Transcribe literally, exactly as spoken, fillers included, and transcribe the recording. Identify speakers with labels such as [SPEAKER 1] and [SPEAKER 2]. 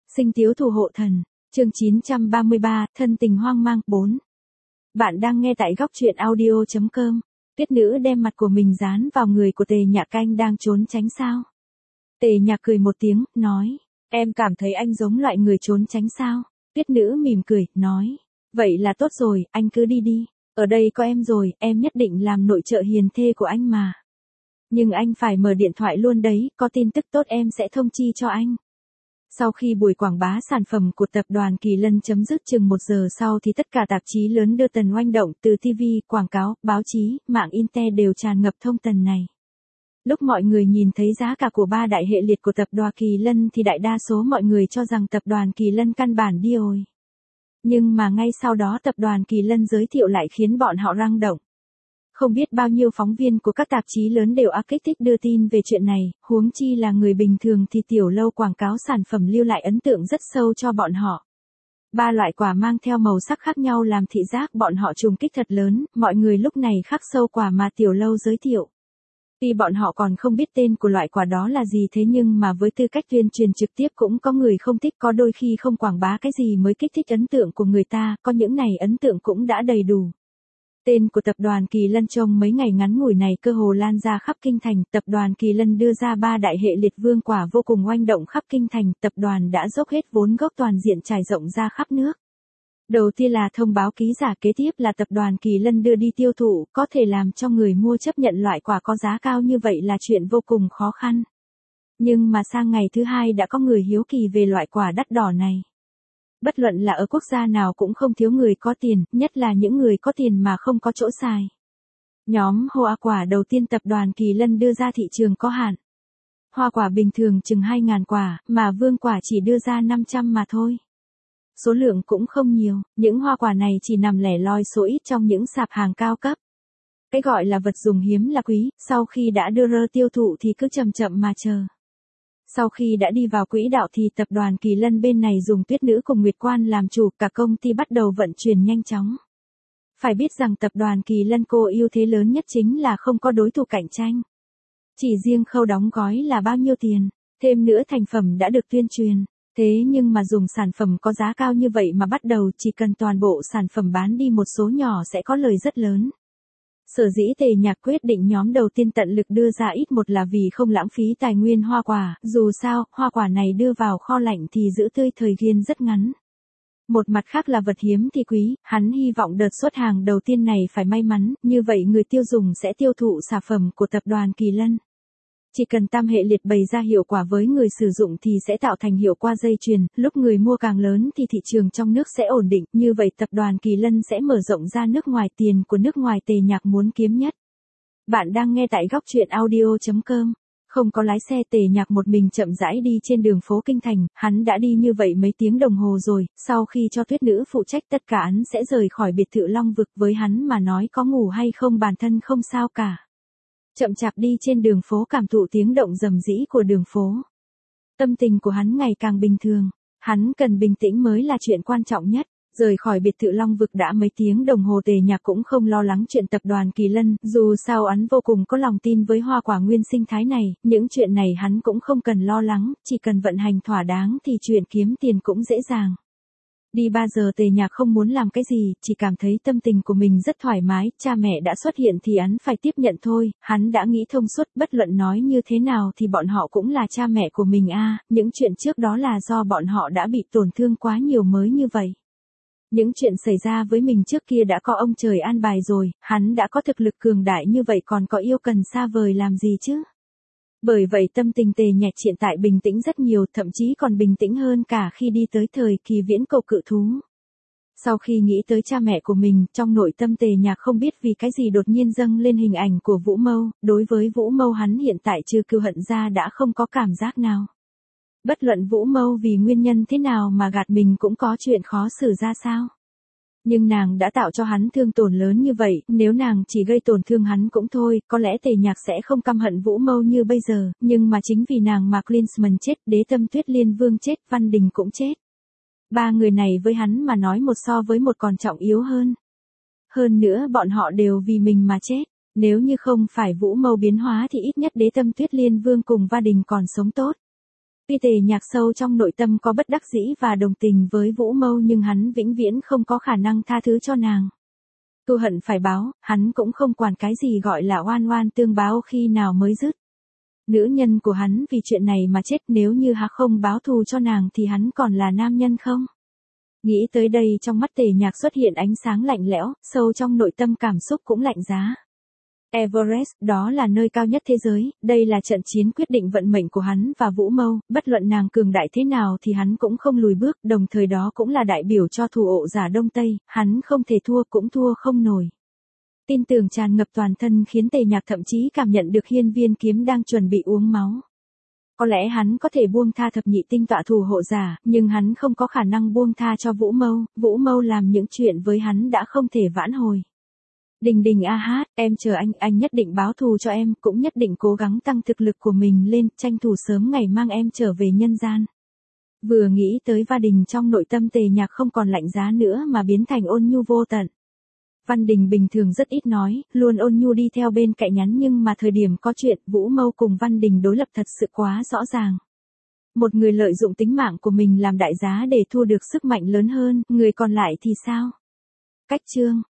[SPEAKER 1] Sinh tiếu thủ hộ thần, chương chín trăm ba mươi ba, thân tình hoang mang, bốn. Bạn đang nghe tại góc truyện audio chấm com. Tuyết nữ đem mặt của mình dán vào người của Tề Nhạc Canh đang trốn tránh sao. Tề Nhạc cười một tiếng, nói, em cảm thấy anh giống loại người trốn tránh sao. Tuyết nữ mỉm cười, nói, vậy là tốt rồi, anh cứ đi đi. Ở đây có em rồi, em nhất định làm nội trợ hiền thê của anh mà. Nhưng anh phải mở điện thoại luôn đấy, có tin tức tốt em sẽ thông chi cho anh. Sau khi buổi quảng bá sản phẩm của tập đoàn Kỳ Lân chấm dứt chừng một giờ sau thì tất cả tạp chí lớn đưa tần oanh động, từ ti vi, quảng cáo, báo chí, mạng Internet đều tràn ngập thông tần này. Lúc mọi người nhìn thấy giá cả của ba đại hệ liệt của tập đoàn Kỳ Lân thì đại đa số mọi người cho rằng tập đoàn Kỳ Lân căn bản đi rồi. Nhưng mà ngay sau đó tập đoàn Kỳ Lân giới thiệu lại khiến bọn họ răng động. Không biết bao nhiêu phóng viên của các tạp chí lớn đều ác kích thích đưa tin về chuyện này, huống chi là người bình thường thì tiểu lâu quảng cáo sản phẩm lưu lại ấn tượng rất sâu cho bọn họ. Ba loại quả mang theo màu sắc khác nhau làm thị giác bọn họ trùng kích thật lớn, mọi người lúc này khắc sâu quả mà tiểu lâu giới thiệu. Tuy bọn họ còn không biết tên của loại quả đó là gì thế nhưng mà với tư cách tuyên truyền trực tiếp cũng có người không thích, có đôi khi không quảng bá cái gì mới kích thích ấn tượng của người ta, có những này ấn tượng cũng đã đầy đủ. Tên của tập đoàn Kỳ Lân trong mấy ngày ngắn ngủi này cơ hồ lan ra khắp kinh thành, tập đoàn Kỳ Lân đưa ra ba đại hệ liệt vương quả vô cùng oanh động khắp kinh thành, tập đoàn đã dốc hết vốn gốc toàn diện trải rộng ra khắp nước. Đầu tiên là thông báo ký giả, kế tiếp là tập đoàn Kỳ Lân đưa đi tiêu thụ, có thể làm cho người mua chấp nhận loại quả có giá cao như vậy là chuyện vô cùng khó khăn. Nhưng mà sang ngày thứ hai đã có người hiếu kỳ về loại quả đắt đỏ này. Bất luận là ở quốc gia nào cũng không thiếu người có tiền, nhất là những người có tiền mà không có chỗ xài. Nhóm hoa quả đầu tiên tập đoàn Kỳ Lân đưa ra thị trường có hạn. Hoa quả bình thường chừng hai nghìn quả, mà vương quả chỉ đưa ra năm trăm mà thôi. Số lượng cũng không nhiều, những hoa quả này chỉ nằm lẻ loi số ít trong những sạp hàng cao cấp. Cái gọi là vật dùng hiếm là quý, sau khi đã đưa ra tiêu thụ thì cứ chậm chậm mà chờ. Sau khi đã đi vào quỹ đạo thì tập đoàn Kỳ Lân bên này dùng Tuyết nữ cùng Nguyệt Quan làm chủ, cả công ty bắt đầu vận chuyển nhanh chóng. Phải biết rằng tập đoàn Kỳ Lân cô ưu thế lớn nhất chính là không có đối thủ cạnh tranh. Chỉ riêng khâu đóng gói là bao nhiêu tiền, thêm nữa thành phẩm đã được tuyên truyền. Thế nhưng mà dùng sản phẩm có giá cao như vậy mà bắt đầu chỉ cần toàn bộ sản phẩm bán đi một số nhỏ sẽ có lời rất lớn. Sở dĩ Tề Nhạc quyết định nhóm đầu tiên tận lực đưa ra ít một là vì không lãng phí tài nguyên hoa quả, dù sao, hoa quả này đưa vào kho lạnh thì giữ tươi thời gian rất ngắn. Một mặt khác là vật hiếm thì quý, hắn hy vọng đợt xuất hàng đầu tiên này phải may mắn, như vậy người tiêu dùng sẽ tiêu thụ sản phẩm của tập đoàn Kỳ Lân. Chỉ cần tam hệ liệt bày ra hiệu quả với người sử dụng thì sẽ tạo thành hiệu quả dây chuyền, lúc người mua càng lớn thì thị trường trong nước sẽ ổn định, như vậy tập đoàn Kỳ Lân sẽ mở rộng ra nước ngoài, tiền của nước ngoài Tề Nhạc muốn kiếm nhất. Bạn đang nghe tại góc truyện audio chấm com. Không có lái xe, Tề Nhạc một mình chậm rãi đi trên đường phố kinh thành, hắn đã đi như vậy mấy tiếng đồng hồ rồi, sau khi cho Tuyết nữ phụ trách tất cả hắn sẽ rời khỏi biệt thự Long Vực, với hắn mà nói có ngủ hay không bản thân không sao cả. Chậm chạp đi trên đường phố cảm thụ tiếng động rầm rĩ của đường phố. Tâm tình của hắn ngày càng bình thường, hắn cần bình tĩnh mới là chuyện quan trọng nhất. Rời khỏi biệt thự Long Vực đã mấy tiếng đồng hồ, Tề Nhạc cũng không lo lắng chuyện tập đoàn Kỳ Lân, dù sao hắn vô cùng có lòng tin với hoa quả nguyên sinh thái này, những chuyện này hắn cũng không cần lo lắng, chỉ cần vận hành thỏa đáng thì chuyện kiếm tiền cũng dễ dàng. Đi ba giờ Tề Nhạc không muốn làm cái gì, chỉ cảm thấy tâm tình của mình rất thoải mái, cha mẹ đã xuất hiện thì hắn phải tiếp nhận thôi, hắn đã nghĩ thông suốt, bất luận nói như thế nào thì bọn họ cũng là cha mẹ của mình a, những chuyện trước đó là do bọn họ đã bị tổn thương quá nhiều mới như vậy. Những chuyện xảy ra với mình trước kia đã có ông trời an bài rồi, hắn đã có thực lực cường đại như vậy còn có yêu cần xa vời làm gì chứ. Bởi vậy tâm tình Tề Nhạc hiện tại bình tĩnh rất nhiều, thậm chí còn bình tĩnh hơn cả khi đi tới thời kỳ viễn cổ cự thú. Sau khi nghĩ tới cha mẹ của mình, trong nội tâm Tề Nhạc không biết vì cái gì đột nhiên dâng lên hình ảnh của Vũ Mâu, đối với Vũ Mâu hắn hiện tại trừ cừu hận ra đã không có cảm giác nào. Bất luận Vũ Mâu vì nguyên nhân thế nào mà gạt mình cũng có chuyện khó xử ra sao. Nhưng nàng đã tạo cho hắn thương tổn lớn như vậy, nếu nàng chỉ gây tổn thương hắn cũng thôi, có lẽ Tề Nhạc sẽ không căm hận Vũ Mâu như bây giờ, nhưng mà chính vì nàng mà Klinsmann chết, Đế Tâm Tuyết Liên Vương chết, Văn Đình cũng chết. Ba người này với hắn mà nói một so với một còn trọng yếu hơn. Hơn nữa bọn họ đều vì mình mà chết, nếu như không phải Vũ Mâu biến hóa thì ít nhất Đế Tâm Tuyết Liên Vương cùng Văn Đình còn sống tốt. Tuy Tề Nhạc sâu trong nội tâm có bất đắc dĩ và đồng tình với Vũ Mâu nhưng hắn vĩnh viễn không có khả năng tha thứ cho nàng. Thù hận phải báo, hắn cũng không quản cái gì gọi là oan oan tương báo khi nào mới dứt. Nữ nhân của hắn vì chuyện này mà chết, nếu như hắn không báo thù cho nàng thì hắn còn là nam nhân không? Nghĩ tới đây trong mắt Tề Nhạc xuất hiện ánh sáng lạnh lẽo, sâu trong nội tâm cảm xúc cũng lạnh giá. Everest, đó là nơi cao nhất thế giới, đây là trận chiến quyết định vận mệnh của hắn và Vũ Mâu, bất luận nàng cường đại thế nào thì hắn cũng không lùi bước, đồng thời đó cũng là đại biểu cho thủ ộ giả Đông Tây, hắn không thể thua cũng thua không nổi. Tin tưởng tràn ngập toàn thân khiến Tề Nhạc thậm chí cảm nhận được hiên viên kiếm đang chuẩn bị uống máu. Có lẽ hắn có thể buông tha thập nhị tinh tọa thủ hộ giả, nhưng hắn không có khả năng buông tha cho Vũ Mâu, Vũ Mâu làm những chuyện với hắn đã không thể vãn hồi. Đình đình a hát, em chờ anh, anh nhất định báo thù cho em, cũng nhất định cố gắng tăng thực lực của mình lên, tranh thủ sớm ngày mang em trở về nhân gian. Vừa nghĩ tới Va Đình trong nội tâm Tề Nhạc không còn lạnh giá nữa mà biến thành ôn nhu vô tận. Văn Đình bình thường rất ít nói, luôn ôn nhu đi theo bên cạnh nhắn nhưng mà thời điểm có chuyện Vũ Mâu cùng Văn Đình đối lập thật sự quá rõ ràng. Một người lợi dụng tính mạng của mình làm đại giá để thu được sức mạnh lớn hơn, người còn lại thì sao? Cách chương